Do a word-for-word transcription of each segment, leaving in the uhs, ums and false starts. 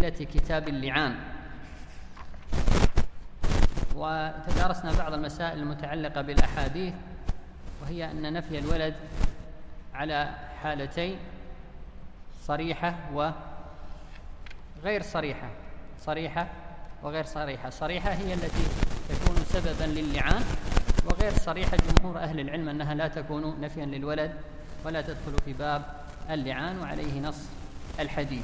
أدلة كتاب اللعان، وتدارسنا بعض المسائل المتعلقة بالأحاديث، وهي أن نفي الولد على حالتين: صريحة وغير صريحة. صريحة وغير صريحة. صريحة هي التي تكون سببا للعان، وغير صريحة جمهور أهل العلم أنها لا تكون نفيا للولد ولا تدخل في باب اللعان، وعليه نص الحديث.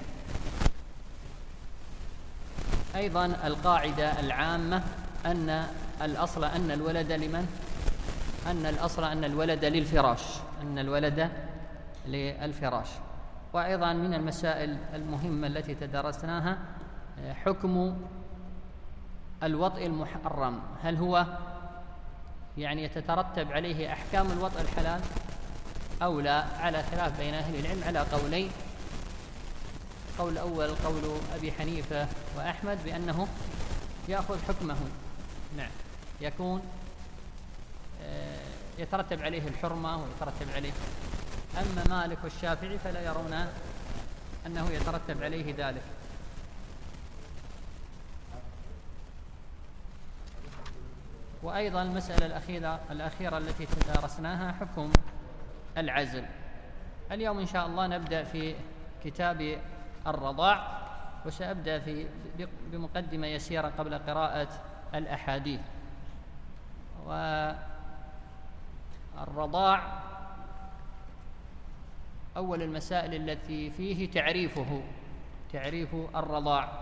أيضا القاعدة العامة أن الأصل أن الولد لمن؟ أن الأصل أن الولد للفراش، أن الولد للفراش. وأيضا من المسائل المهمة التي تدرسناها حكم الوطء المحرم، هل هو يعني يتترتب عليه أحكام الوطء الحلال أو لا؟ على خلاف بين أهل العلم على قولين. قول الأول قول أبي حنيفة وأحمد بأنه يأخذ حكمه، نعم، يكون يترتب عليه الحرمة ويترتب عليه. أما مالك والشافعي فلا يرون أنه يترتب عليه ذلك. وأيضا المسألة الأخيرة, الأخيرة التي تدارسناها حكم العزل. اليوم إن شاء الله نبدأ في كتاب الرضاع، وسأبدأ في بمقدمة يسيرة قبل قراءة الأحاديث. والرضاع أول المسائل التي فيه تعريفه، تعريف الرضاع.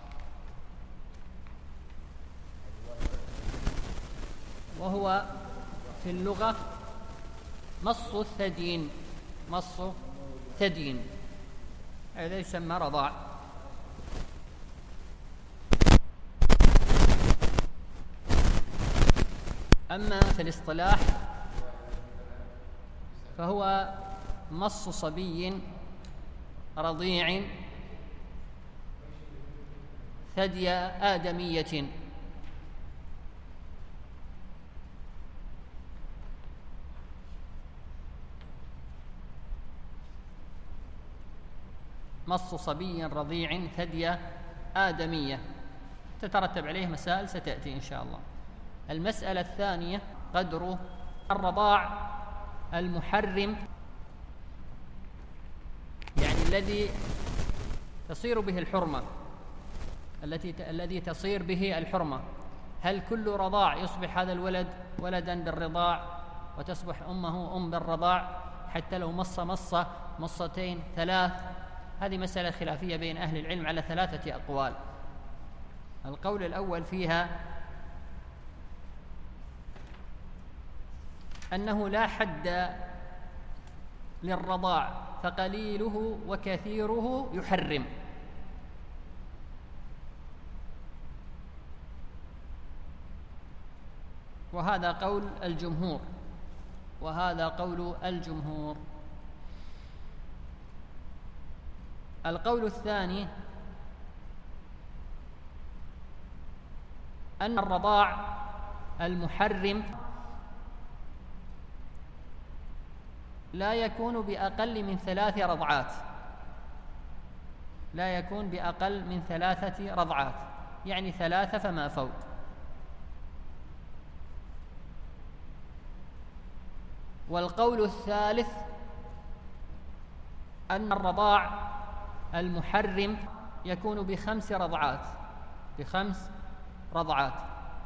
وهو في اللغة مص الثديين، مص ثديين، هذا يسمى رضاع. أما في الاصطلاح فهو مص صبي رضيع ثدي آدمية، مص صبي رضيع ثدي آدمية، تترتب عليه مسائل ستأتي إن شاء الله. المسألة الثانية قدر الرضاع المحرم، يعني الذي تصير به الحرمة، التي الذي تصير به الحرمة. هل كل رضاع يصبح هذا الولد ولدا بالرضاع وتصبح أمه أم بالرضاع حتى لو مص مصة مصتين ثلاث؟ هذه مسألة خلافية بين أهل العلم على ثلاثة أقوال. القول الأول فيها أنه لا حد للرضاع، فقليله وكثيره يحرم. وهذا قول الجمهور، وهذا قول الجمهور. القول الثاني أن الرضاع المحرم لا يكون بأقل من ثلاث رضعات، لا يكون بأقل من ثلاثة رضعات، يعني ثلاثة فما فوق. والقول الثالث أن الرضاع المحرم يكون بخمس رضعات، بخمس رضعات.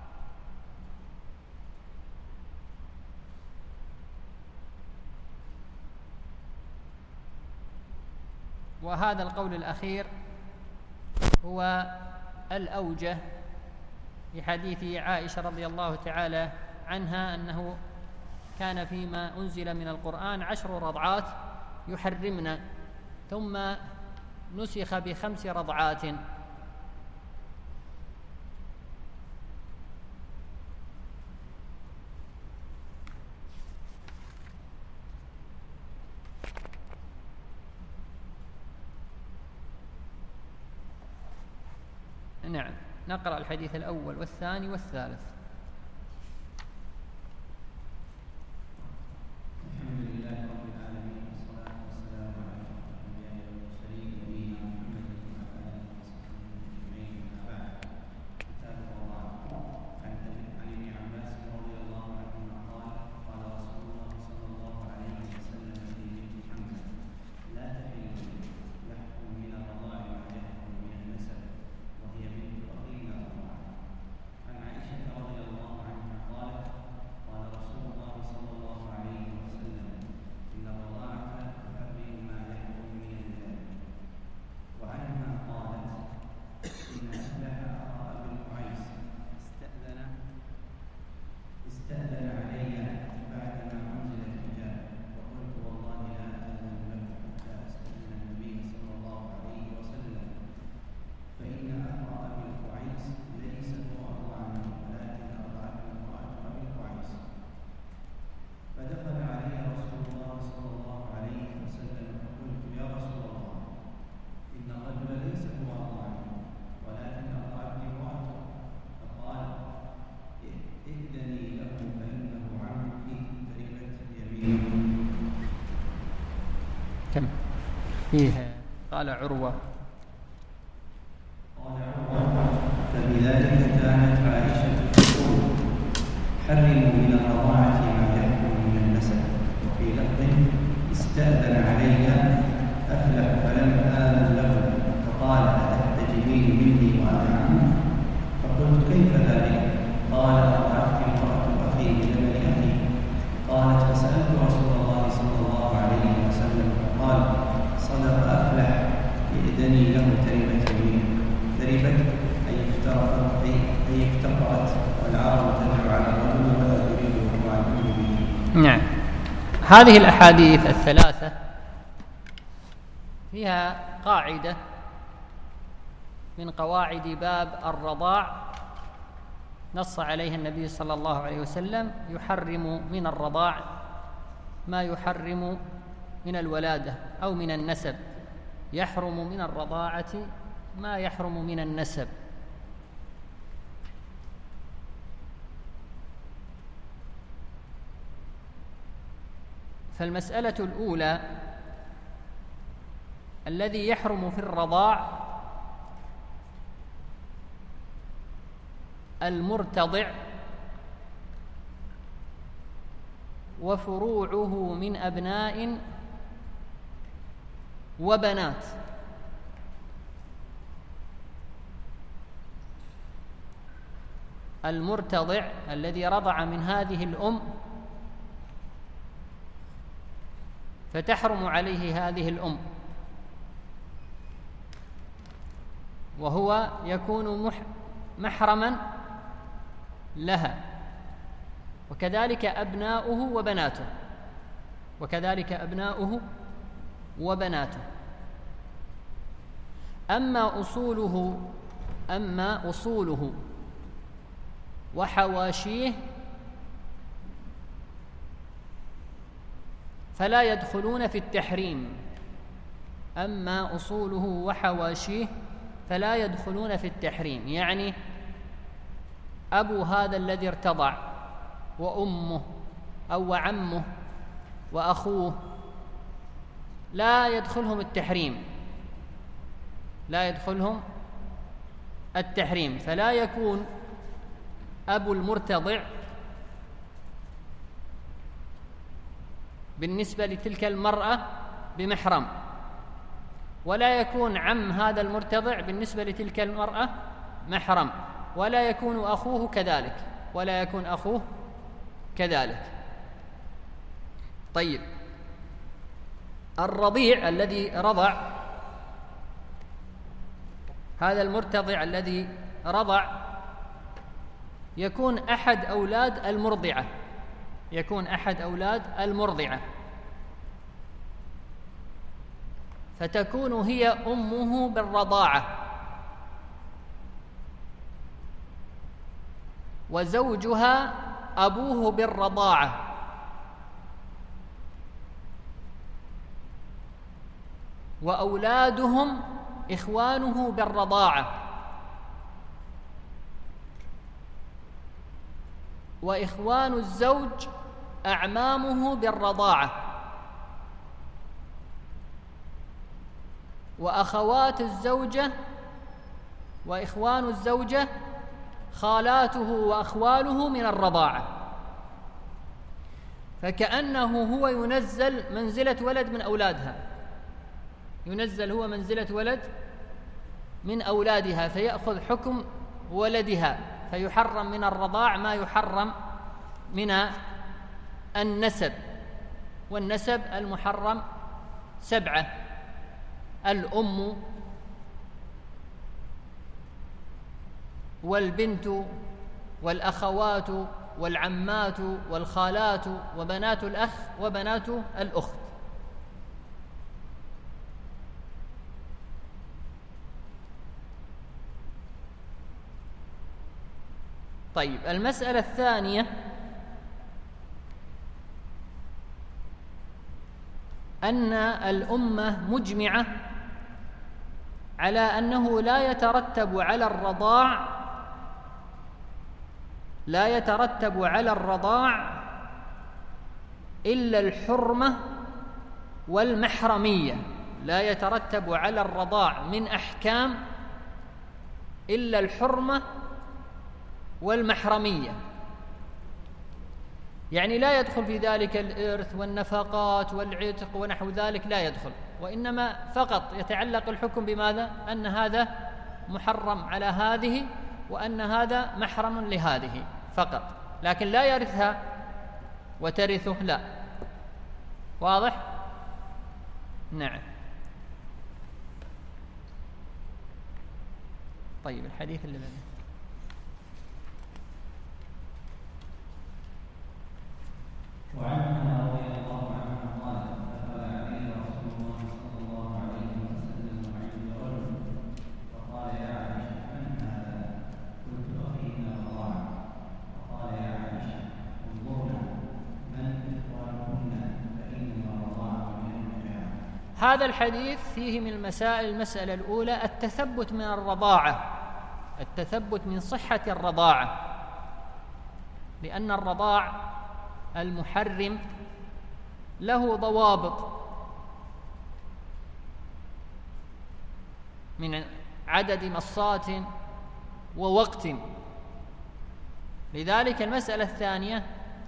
وهذا القول الأخير هو الأوجه لحديث عائشة رضي الله تعالى عنها أنه كان فيما أنزل من القرآن عشر رضعات يحرمن، ثم نسخ بخمس رضعات. نعم، نقرأ الحديث الأول والثاني والثالث. كم فيه قال عروة فبذلك كانت عائشة تقول حرموا من الرضاعة ما يحكم من النسب. وفي لفظ استأذن علي أفلح فلم آذن له فقال أتحتجبين مني وأنا عنه؟ فقلت كيف ذلك؟ قال أرضعتك امرأة أخي بلبن أخي. قالت فسألت رسول الله صلى الله عليه وسلم فقال صدق أفلح يأذني له تربت يمينه. تربت أي افترقت أي افتقرت والعرب تدعو على الرجل ولا تريد وهو عن به. نعم. هذه الأحاديث الثلاثة فيها قاعدة من قواعد باب الرضاع نص عليها النبي صلى الله عليه وسلم: يحرم من الرضاع ما يحرم من الولادة أو من النسب، يحرم من الرضاعة ما يحرم من النسب. فالمسألة الأولى: الذي يحرم في الرضاع المرتضع وفروعه من أبناء وبنات. المرتضع الذي رضع من هذه الأم فتحرم عليه هذه الأم، وهو يكون محرما لها، وكذلك أبناؤه وبناته وكذلك أبناؤه وبناته. أما أصوله أما أصوله وحواشيه فلا يدخلون في التحريم أما أصوله وحواشيه فلا يدخلون في التحريم. يعني أبو هذا الذي ارتضع وأمه أو عمه وأخوه لا يدخلهم التحريم لا يدخلهم التحريم فلا يكون أبو المرتضع بالنسبة لتلك المرأة بمحرم، ولا يكون عم هذا المرتضع بالنسبة لتلك المرأة محرم، ولا يكون أخوه كذلك ولا يكون أخوه كذلك. طيب، الرضيع الذي رضع، هذا المرتضع الذي رضع يكون أحد أولاد المرضعة يكون أحد أولاد المرضعة فتكون هي أمه بالرضاعة، وزوجها أبوه بالرضاعة، وأولادهم إخوانه بالرضاعة، وإخوان الزوج أعمامه بالرضاعة، وأخوات الزوجة وإخوان الزوجة خالاته وأخواله من الرضاعة. فكأنه هو ينزل منزلة ولد من أولادها ينزل هو منزلة ولد من أولادها فيأخذ حكم ولدها، فيحرم من الرضاع ما يحرم من النسب. والنسب المحرم سبعة: الأم والبنت والأخوات والعمات والخالات وبنات الأخ وبنات الأخت. طيب، المسألة الثانية: أن الأمة مجمعة على أنه لا يترتب على الرضاع لا يترتب على الرضاع إلا الحرمة والمحرمية، لا يترتب على الرضاع من أحكام إلا الحرمة والمحرمية، يعني لا يدخل في ذلك الإرث والنفقات والعتق ونحو ذلك، لا يدخل، وإنما فقط يتعلق الحكم بماذا؟ أن هذا محرم على هذه وأن هذا محرم لهذه فقط، لكن لا يرثها وترثه، لا. واضح؟ نعم. طيب الحديث اللي بعده. وعنها رضي الله عنها قال دخل علي رسول الله صلى الله عليه وسلم وعندي رجل فقال يا عائشة من هذا؟ قلت أخي من الرضاعة. فقال يا عائشة انظرنا من إخوانكن فإنما الرضاعة من المجاعة. هذا الحديث فيه من المسائل المسألة الأولى التثبت من الرضاعة، التثبت من صحة الرضاعة، لأن الرضاع المحرم له ضوابط من عدد مصات ووقت. لذلك المسألة الثانية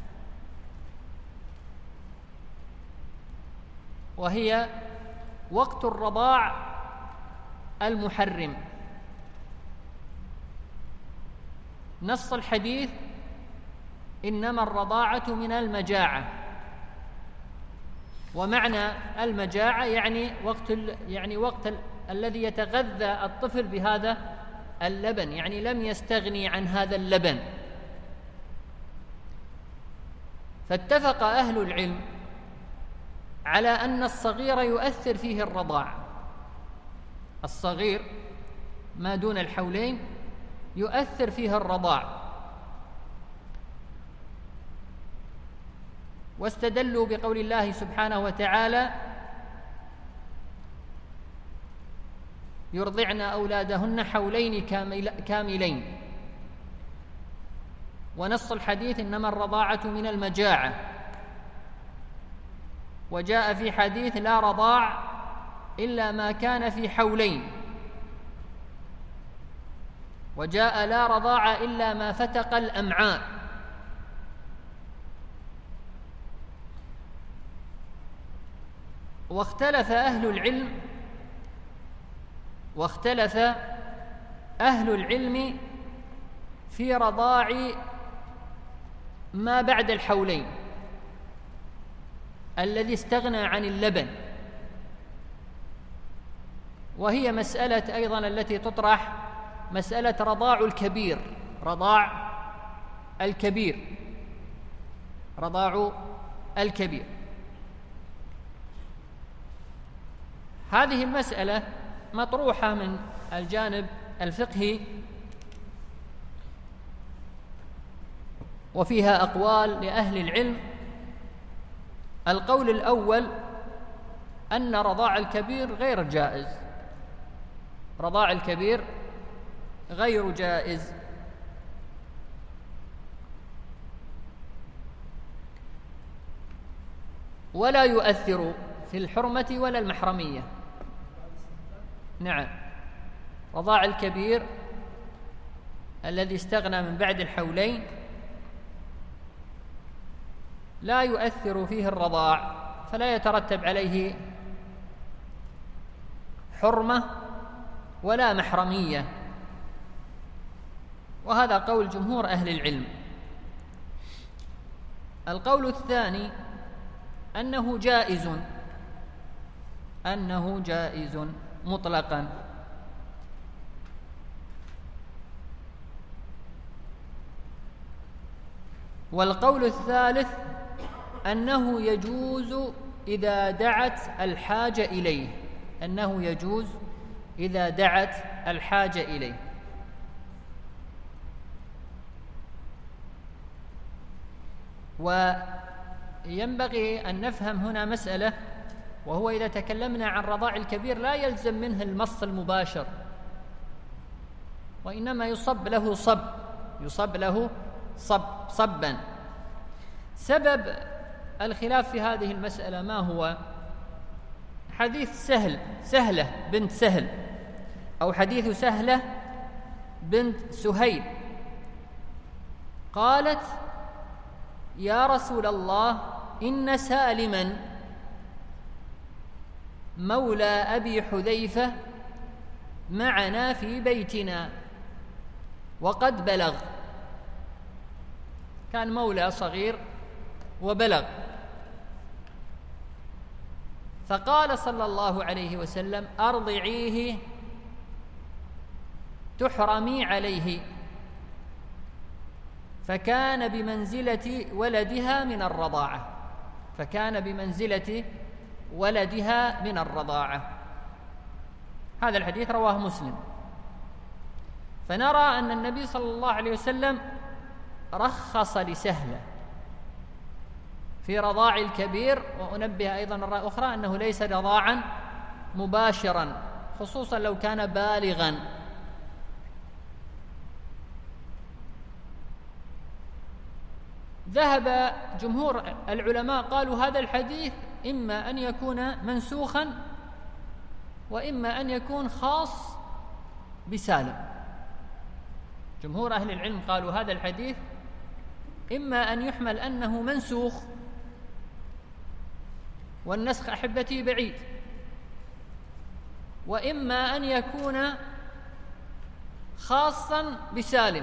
وهي وقت الرضاع المحرم. نص الحديث إنما الرضاعة من المجاعة، ومعنى المجاعة يعني وقت يعني وقت ال... الذي يتغذى الطفل بهذا اللبن، يعني لم يستغني عن هذا اللبن. فاتفق أهل العلم على أن الصغير يؤثر فيه الرضاع، الصغير ما دون الحولين يؤثر فيه الرضاع، واستدلوا بقول الله سبحانه وتعالى يرضعن أولادهن حولين كاملين، ونص الحديث إنما الرضاعة من المجاعة، وجاء في حديث لا رضاع إلا ما كان في حولين، وجاء لا رضاع إلا ما فتق الأمعاء. واختلف أهل العلم واختلف أهل العلم في رضاع ما بعد الحولين الذي استغنى عن اللبن، وهي مسألة أيضا التي تطرح، مسألة رضاع الكبير، رضاع الكبير رضاع الكبير. هذه المسألة مطروحة من الجانب الفقهي، وفيها أقوال لأهل العلم. القول الأول أن رضاع الكبير غير جائز، رضاع الكبير غير جائز، ولا يؤثر في الحرمة ولا المحرمية. نعم، رضاع الكبير الذي استغنى من بعد الحولين لا يؤثر فيه الرضاع، فلا يترتب عليه حرمة ولا محرمية، وهذا قول جمهور أهل العلم. القول الثاني أنه جائز، أنه جائز مطلقا، والقول الثالث أنه يجوز إذا دعت الحاجة إليه، أنه يجوز إذا دعت الحاجة إليه. وينبغي أن نفهم هنا مسألة، وهو إذا تكلمنا عن رضاع الكبير لا يلزم منه المص المباشر، وإنما يصب له صب، يصب له صب صبا. سبب الخلاف في هذه المسألة ما هو؟ حديث سهل سهلة بنت سهل أو حديث سهلة بنت سهيل قالت: يا رسول الله، إن سالما مولى أبي حذيفة معنا في بيتنا وقد بلغ. كان مولى صغير وبلغ، فقال صلى الله عليه وسلم: أرضعيه تحرمي عليه. فكان بمنزلة ولدها من الرضاعة فكان بمنزلة ولدها من الرضاعة. هذا الحديث رواه مسلم. فنرى أن النبي صلى الله عليه وسلم رخص لسهلة في رضاع الكبير. وأنبه أيضا مرة أخرى أنه ليس رضاعا مباشرا، خصوصا لو كان بالغا. ذهب جمهور العلماء قالوا هذا الحديث إما أن يكون منسوخا وإما أن يكون خاص بسالم. جمهور أهل العلم قالوا هذا الحديث إما أن يحمل أنه منسوخ، والنسخ أحبتي بعيد، وإما أن يكون خاصا بسالم،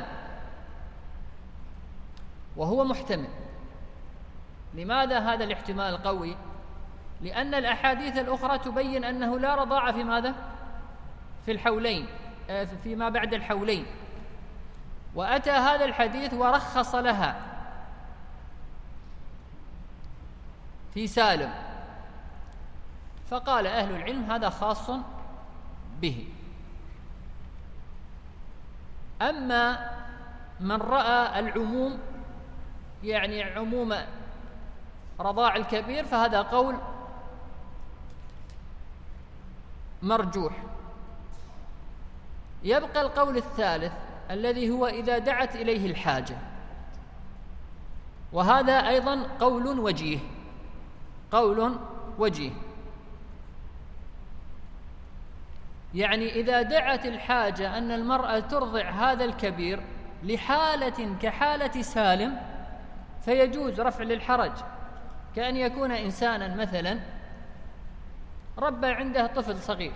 وهو محتمل. لماذا هذا الاحتمال قوي؟ لأن الأحاديث الأخرى تبين أنه لا رضاعة في ماذا؟ في الحولين، فيما بعد الحولين، وأتى هذا الحديث ورخص لها في سالم، فقال أهل العلم هذا خاص به. أما من رأى العموم، يعني عموم رضاع الكبير، فهذا قول مرجوح. يبقى القول الثالث الذي هو إذا دعت إليه الحاجة، وهذا أيضا قول وجيه قول وجيه يعني إذا دعت الحاجة أن المرأة ترضع هذا الكبير لحالة كحالة سالم، فيجوز رفع للحرج، كأن يكون إنسانا مثلا ربى عنده طفل صغير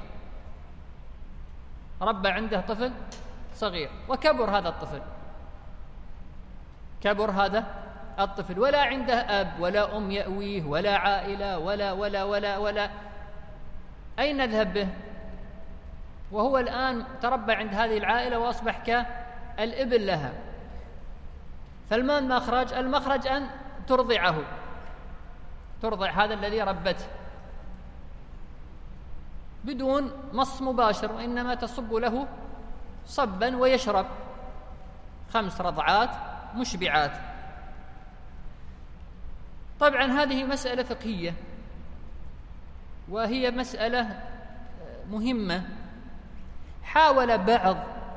ربى عنده طفل صغير وكبر هذا الطفل كبر هذا الطفل ولا عنده أب ولا أم يأويه ولا عائلة ولا ولا ولا ولا أين نذهب به؟ وهو الآن تربى عند هذه العائلة وأصبح كالابن لها. فالما المخرج؟ المخرج أن ترضعه ترضع هذا الذي ربته بدون مص مباشر، وإنما تصب له صبا ويشرب خمس رضعات مشبعات. طبعا هذه مسألة فقهية، وهي مسألة مهمة. حاول بعض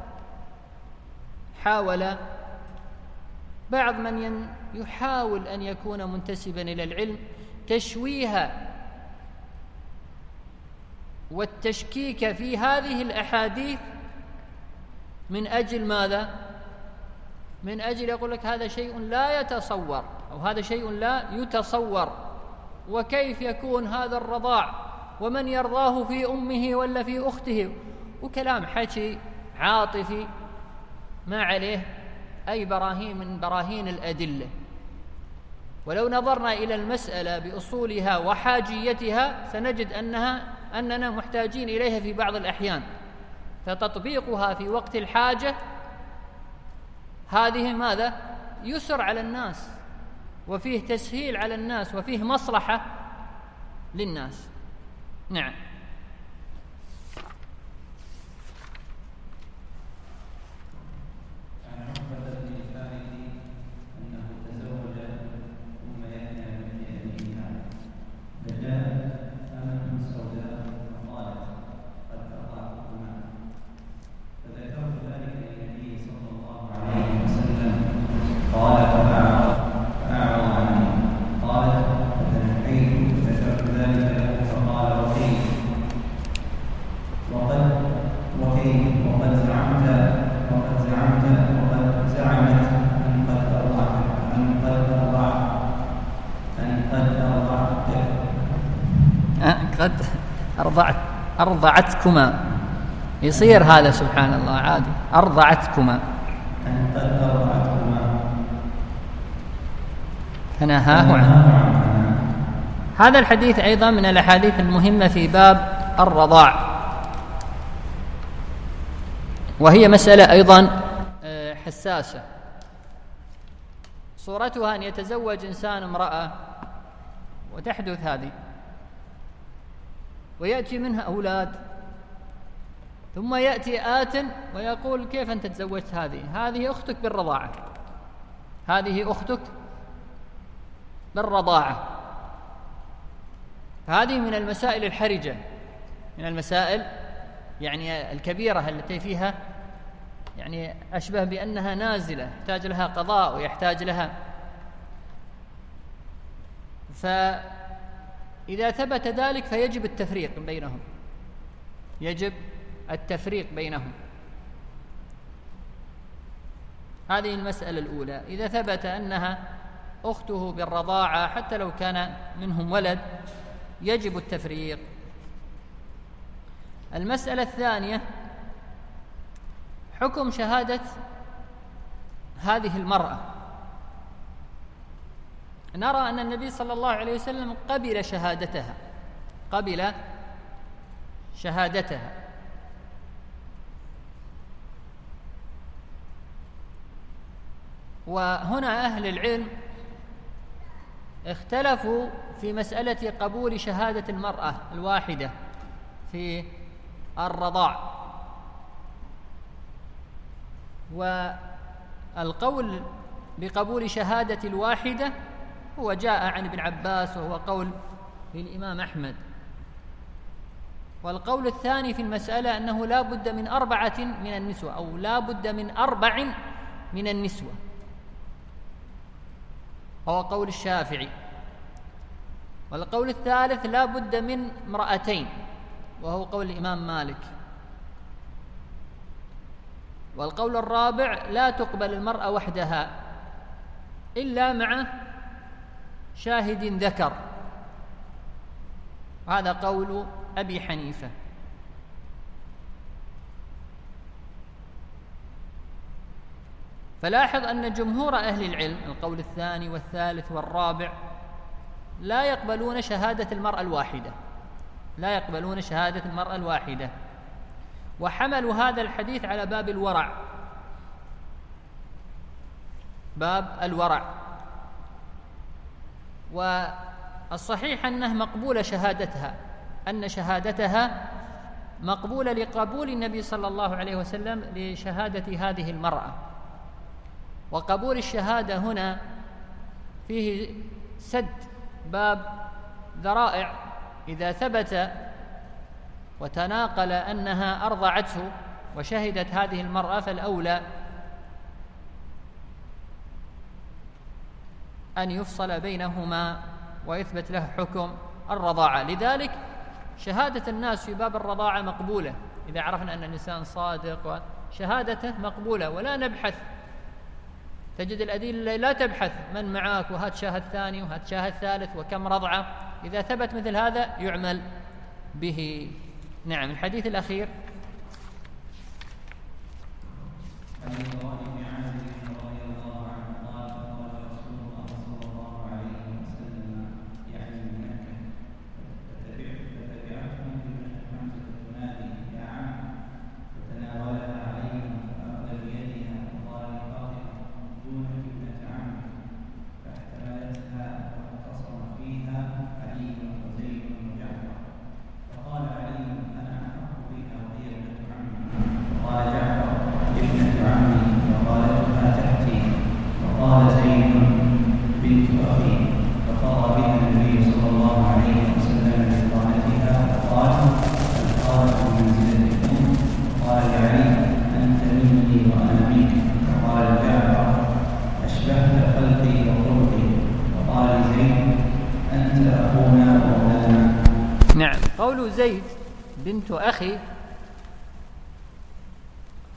حاول بعض من يحاول أن يكون منتسبا إلى العلم تشويه والتشكيك في هذه الأحاديث من أجل ماذا؟ من أجل يقول لك هذا شيء لا يتصور أو هذا شيء لا يتصور، وكيف يكون هذا الرضاع ومن يرضاه في أمه ولا في أخته، وكلام حكي عاطفي ما عليه أي براهين من براهين الأدلة. ولو نظرنا إلى المسألة بأصولها وحاجيتها سنجد أنها أننا محتاجين إليها في بعض الأحيان، فتطبيقها في وقت الحاجة هذه ماذا؟ يسر على الناس، وفيه تسهيل على الناس، وفيه مصلحة للناس. نعم. قال فأعرض فأعرض عني، قالت فتنحيت فذكرت ذلك له فقال وقيل فيه وقد زعمت وقد زعمت وقد زعمت أن قد أرضعت أن قد أرضعت أن قد أرضعت قد أرضعت أرضعتكما، يصير هذا سبحان الله عادي، أرضعتكما أن قد أرضعتكما فنهاه عنه. هذا الحديث أيضا من الأحاديث المهمة في باب الرضاع، وهي مسألة أيضا حساسة. صورتها أن يتزوج إنسان امرأة وتحدث هذه ويأتي منها أولاد، ثم يأتي آت ويقول كيف أنت تزوجت هذه؟ هذه أختك بالرضاعة، هذه أختك بالرضاعة. هذه من المسائل الحرجة، من المسائل يعني الكبيرة التي فيها يعني أشبه بأنها نازلة يحتاج لها قضاء ويحتاج لها. فإذا ثبت ذلك فيجب التفريق بينهم، يجب التفريق بينهم. هذه المسألة الأولى. إذا ثبت أنها أخته بالرضاعة حتى لو كان منهم ولد يجب التفريق. المسألة الثانية حكم شهادة هذه المرأة. نرى أن النبي صلى الله عليه وسلم قبل شهادتها، قبل شهادتها، وهنا أهل العلم اختلفوا في مسألة قبول شهادة المرأة الواحدة في الرضاع. والقول بقبول شهادة الواحدة هو جاء عن ابن عباس وهو قول للإمام أحمد. والقول الثاني في المسألة أنه لا بد من أربعة من النسوة، أو لا بد من أربع من النسوة، هو قول الشافعي. والقول الثالث لا بد من امرأتين، وهو قول الإمام مالك. والقول الرابع لا تقبل المرأة وحدها إلا مع شاهد ذكر، وهذا قول أبي حنيفة. فلاحظ أن جمهور أهل العلم القول الثاني والثالث والرابع لا يقبلون شهادة المرأة الواحدة، لا يقبلون شهادة المرأة الواحدة، وحملوا هذا الحديث على باب الورع، باب الورع. والصحيح أنه مقبولة شهادتها، أن شهادتها مقبولة لقبول النبي صلى الله عليه وسلم لشهادة هذه المرأة. وقبول الشهادة هنا فيه سد باب ذرائع. إذا ثبت وتناقل أنها أرضعته وشهدت هذه المرأة فالأولى أن يفصل بينهما ويثبت له حكم الرضاعة. لذلك شهادة الناس في باب الرضاعة مقبولة إذا عرفنا أن الإنسان صادق، وشهادته مقبولة، ولا نبحث. تجد الأدلة لا تبحث من معك وهات شاهد ثاني وهات شاهد ثالث وكم رضعة. إذا ثبت مثل هذا يعمل به. نعم. الحديث الأخير زيد بنت أخي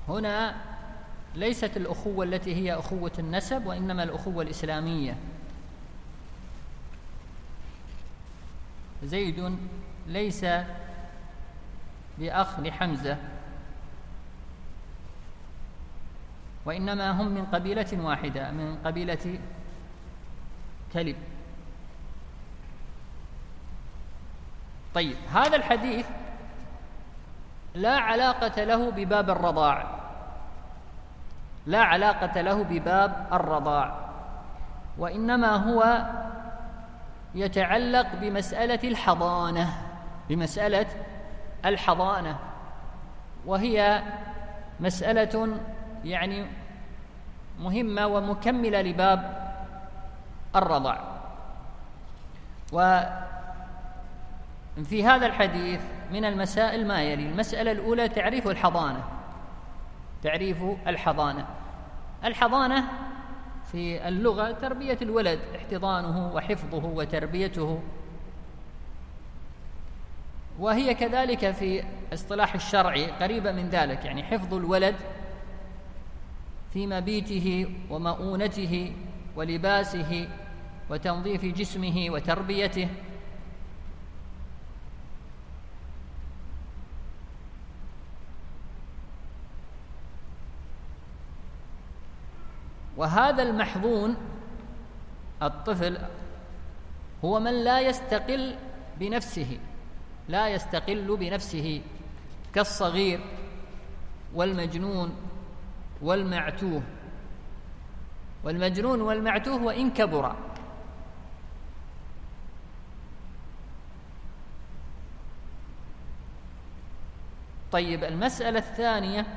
هنا ليست الأخوة التي هي أخوة النسب، وإنما الأخوة الإسلامية. زيد ليس بأخ لحمزة، وإنما هم من قبيلة واحدة، من قبيلة كلب. طيب، هذا الحديث لا علاقة له بباب الرضاع، لا علاقة له بباب الرضاع، وإنما هو يتعلق بمسألة الحضانة، بمسألة الحضانة، وهي مسألة يعني مهمة ومكملة لباب الرضاع. وفي هذا الحديث من المسائل ما يلي: المسألة الأولى تعريف الحضانة، تعريف الحضانة. الحضانة في اللغة تربية الولد، احتضانه وحفظه وتربيته، وهي كذلك في اصطلاح الشرع قريبة من ذلك، يعني حفظ الولد في مبيته ومؤونته ولباسه وتنظيف جسمه وتربيته. وهذا المحظون الطفل هو من لا يستقل بنفسه، لا يستقل بنفسه، كالصغير والمجنون والمعتوه. والمجنون والمعتوه وإن كبر. طيب، المسألة الثانية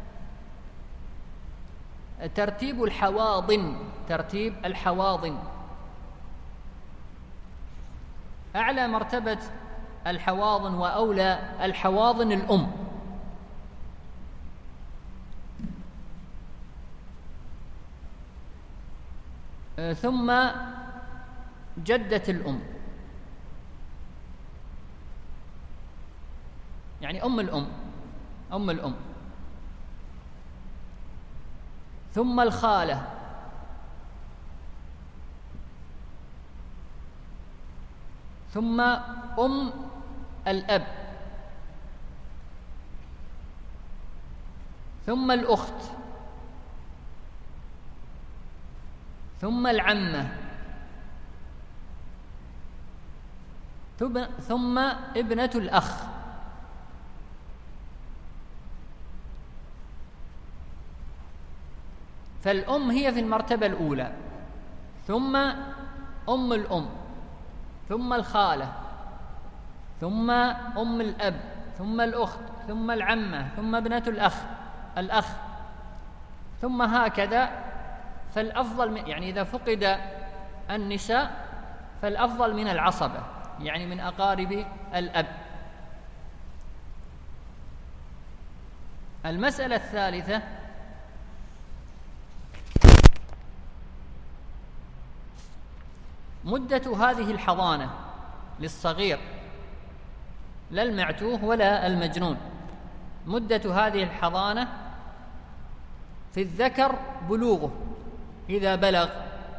ترتيب الحواضن، ترتيب الحواضن. أعلى مرتبة الحواضن وأولى الحواضن الأم، ثم جدة الأم، يعني أم الأم، أم الأم، ثم الخالة، ثم أم الأب، ثم الأخت، ثم العمة، ثم ابنة الأخ. فالأم هي في المرتبة الأولى، ثم أم الأم، ثم الخالة، ثم أم الأب، ثم الأخت، ثم العمة، ثم ابنة الأخ الأخ ثم هكذا. فالأفضل من يعني إذا فقد النساء فالأفضل من العصبة، يعني من أقارب الأب. المسألة الثالثة مدة هذه الحضانة للصغير، لا المعتوه ولا المجنون. مدة هذه الحضانة في الذكر بلوغه إذا بلغ،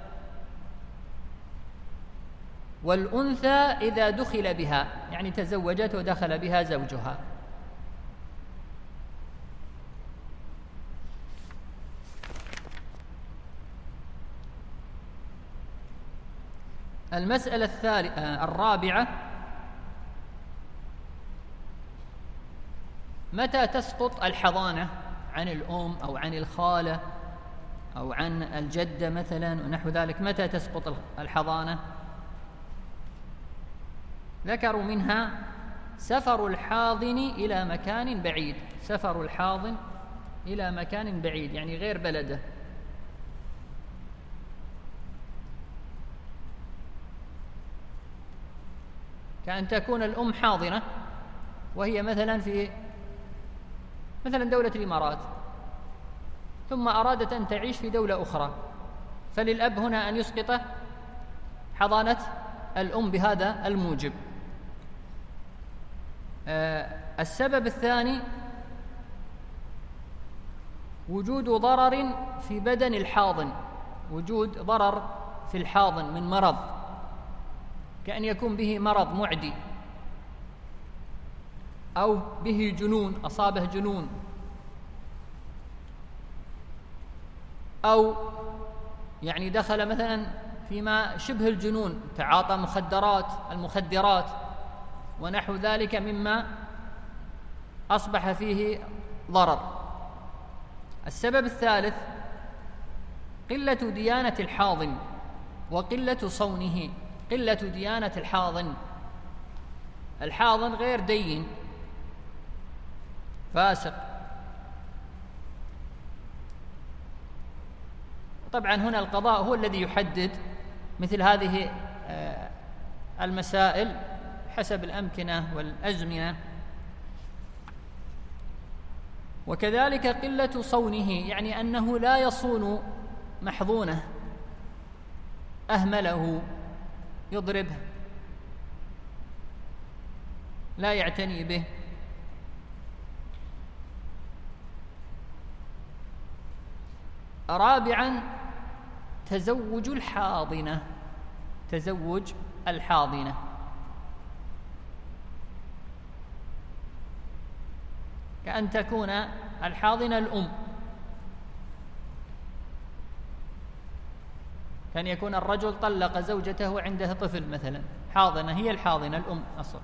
والأنثى إذا دخل بها، يعني تزوجت ودخل بها زوجها. المسألة الثالثة الرابعة: متى تسقط الحضانة عن الأم أو عن الخالة أو عن الجدة مثلا ونحو ذلك؟ متى تسقط الحضانة؟ ذكروا منها سفر الحاضن إلى مكان بعيد، سفر الحاضن إلى مكان بعيد يعني غير بلده، كأن تكون الأم حاضنة وهي مثلا في مثلا دولة الإمارات، ثم أرادت أن تعيش في دولة أخرى، فللأب هنا أن يسقط حضانة الأم بهذا الموجب. آه السبب الثاني وجود ضرر في بدن الحاضن، وجود ضرر في الحاضن من مرض، كأن يكون به مرض معدي، أو به جنون، أصابه جنون، أو يعني دخل مثلا فيما شبه الجنون، تعاطى مخدرات المخدرات ونحو ذلك مما أصبح فيه ضرر. السبب الثالث قلة ديانة الحاضن وقلة صونه. قلة ديانة الحاضن، الحاضن غير دين، فاسق. طبعا هنا القضاء هو الذي يحدد مثل هذه المسائل حسب الأمكنة والأزمنة. وكذلك قلة صونه، يعني أنه لا يصون محظونه، أهمله، يضربه، لا يعتني به. رابعا تزوج الحاضنة، تزوج الحاضنة، كأن تكون الحاضنة الأم، كان يكون الرجل طلق زوجته وعنده طفل مثلا، حاضنة، هي الحاضنة الأم أصلا،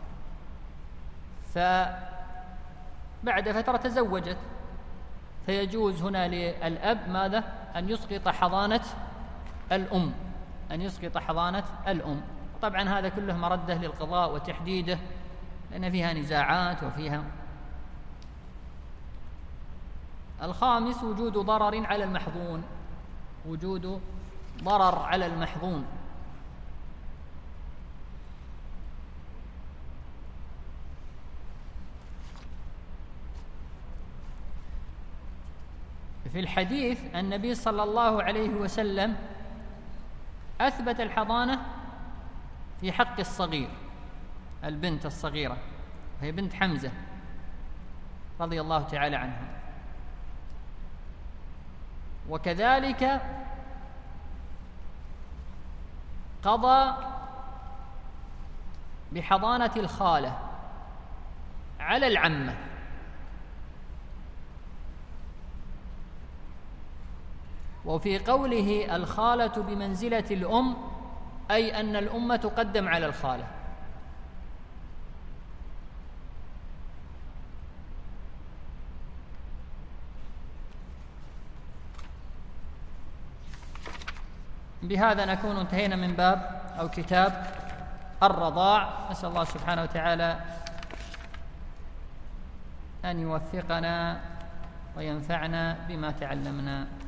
فبعد فترة تزوجت، فيجوز هنا للأب ماذا؟ أن يسقط حضانة الأم، أن يسقط حضانة الأم. طبعا هذا كله مرده للقضاء وتحديده، لأن فيها نزاعات وفيها. الخامس وجود ضرر على المحظون، وجود ضرر على المحظون. في الحديث النبي صلى الله عليه وسلم أثبت الحضانة في حق الصغير، البنت الصغيرة، وهي بنت حمزة رضي الله تعالى عنه. وكذلك قضى بحضانة الخالة على العمة، وفي قوله الخالة بمنزلة الأم أي أن الأم تقدم على الخالة. بهذا نكون انتهينا من باب أو كتاب الرضاع. نسأل الله سبحانه وتعالى أن يوفقنا وينفعنا بما تعلمنا.